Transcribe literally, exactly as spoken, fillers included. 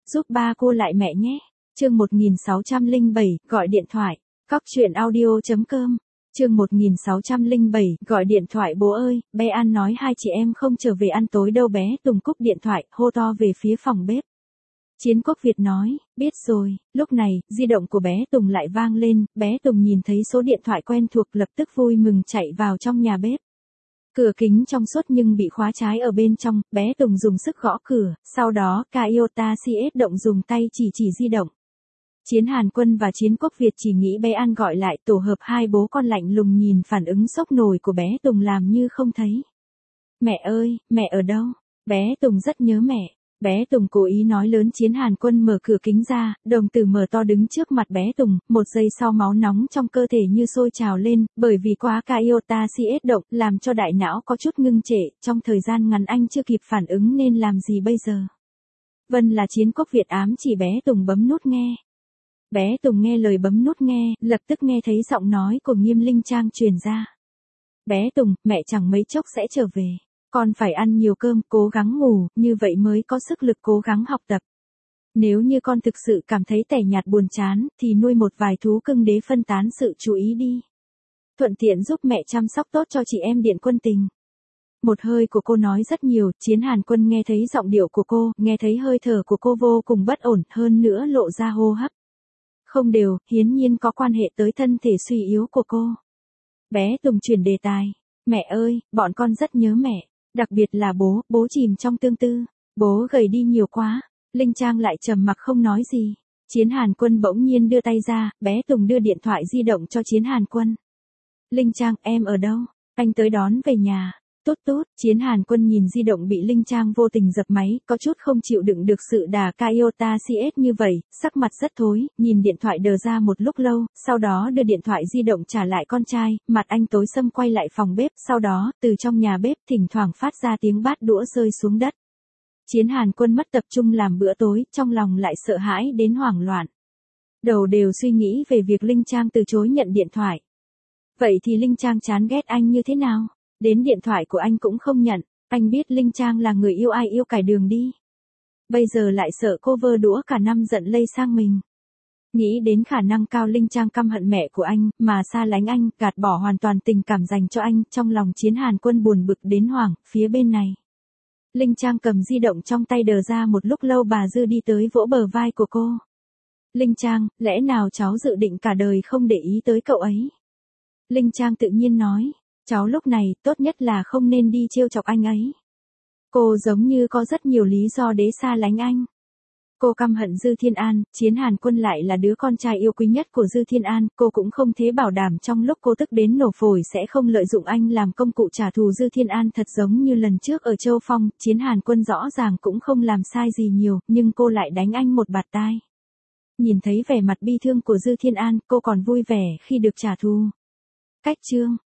giúp ba cô lại mẹ nhé. Chương một nghìn sáu trăm lẻ bảy, gọi điện thoại. Cóc truyện audio chấm com. Chương một nghìn sáu trăm lẻ bảy, gọi điện thoại bố ơi, bé An nói hai chị em không trở về ăn tối đâu bé Tùng cúp điện thoại, hô to về phía phòng bếp. Chiến Quốc Việt nói, biết rồi, lúc này, di động của bé Tùng lại vang lên, bé Tùng nhìn thấy số điện thoại quen thuộc lập tức vui mừng chạy vào trong nhà bếp. Cửa kính trong suốt nhưng bị khóa trái ở bên trong, bé Tùng dùng sức gõ cửa, sau đó Toyota Siết động dùng tay chỉ chỉ di động. Chiến Hàn Quân và Chiến Quốc Việt chỉ nghĩ bé An gọi lại, tổ hợp hai bố con lạnh lùng nhìn phản ứng sốc nổi của bé Tùng làm như không thấy. Mẹ ơi, mẹ ở đâu? Bé Tùng rất nhớ mẹ. Bé Tùng cố ý nói lớn. Chiến Hàn Quân mở cửa kính ra, đồng tử mở to đứng trước mặt bé Tùng, một giây sau máu nóng trong cơ thể như sôi trào lên, bởi vì quá Toyota Siết động, làm cho đại não có chút ngưng trệ, trong thời gian ngắn anh chưa kịp phản ứng nên làm gì bây giờ. Vân là Chiến Quốc Việt ám chỉ bé Tùng bấm nút nghe. Bé Tùng nghe lời bấm nút nghe, lập tức nghe thấy giọng nói của Nghiêm Linh Trang truyền ra. Bé Tùng, mẹ chẳng mấy chốc sẽ trở về. Con phải ăn nhiều cơm, cố gắng ngủ, như vậy mới có sức lực cố gắng học tập. Nếu như con thực sự cảm thấy tẻ nhạt buồn chán, thì nuôi một vài thú cưng để phân tán sự chú ý đi. Thuận tiện giúp mẹ chăm sóc tốt cho chị em Điện Quân Tình. Một hơi của cô nói rất nhiều, Chiến Hàn Quân nghe thấy giọng điệu của cô, nghe thấy hơi thở của cô vô cùng bất ổn, hơn nữa lộ ra hô hấp không đều, hiển nhiên có quan hệ tới thân thể suy yếu của cô. Bé Tùng chuyển đề tài. Mẹ ơi, bọn con rất nhớ mẹ. Đặc biệt là bố, bố chìm trong tương tư. Bố gầy đi nhiều quá. Linh Trang lại trầm mặc không nói gì. Chiến Hàn Quân bỗng nhiên đưa tay ra, bé Tùng đưa điện thoại di động cho Chiến Hàn Quân. Linh Trang, em ở đâu? Anh tới đón về nhà. Tốt tốt, Chiến Hàn Quân nhìn di động bị Linh Trang vô tình dập máy, có chút không chịu đựng được sự đà Toyota Siết như vậy, sắc mặt rất thối, nhìn điện thoại đờ ra một lúc lâu, sau đó đưa điện thoại di động trả lại con trai, mặt anh tối sầm quay lại phòng bếp, sau đó, từ trong nhà bếp thỉnh thoảng phát ra tiếng bát đũa rơi xuống đất. Chiến Hàn Quân mất tập trung làm bữa tối, trong lòng lại sợ hãi đến hoảng loạn. Đầu đều suy nghĩ về việc Linh Trang từ chối nhận điện thoại. Vậy thì Linh Trang chán ghét anh như thế nào? Đến điện thoại của anh cũng không nhận, anh biết Linh Trang là người yêu ai yêu cải đường đi. Bây giờ lại sợ cô vơ đũa cả năm giận lây sang mình. Nghĩ đến khả năng cao Linh Trang căm hận mẹ của anh, mà xa lánh anh, gạt bỏ hoàn toàn tình cảm dành cho anh, trong lòng Chiến Hàn Quân buồn bực đến hoảng, phía bên này. Linh Trang cầm di động trong tay đờ ra một lúc lâu bà Dư đi tới vỗ bờ vai của cô. Linh Trang, lẽ nào cháu dự định cả đời không để ý tới cậu ấy? Linh Trang tự nhiên nói. Cháu lúc này, tốt nhất là không nên đi trêu chọc anh ấy. Cô giống như có rất nhiều lý do để xa lánh anh. Cô căm hận Dư Thiên An, Chiến Hàn Quân lại là đứa con trai yêu quý nhất của Dư Thiên An, cô cũng không thể bảo đảm trong lúc cô tức đến nổ phổi sẽ không lợi dụng anh làm công cụ trả thù Dư Thiên An thật giống như lần trước ở Châu Phong, Chiến Hàn Quân rõ ràng cũng không làm sai gì nhiều, nhưng cô lại đánh anh một bạt tai. Nhìn thấy vẻ mặt bi thương của Dư Thiên An, cô còn vui vẻ khi được trả thù. Cách chương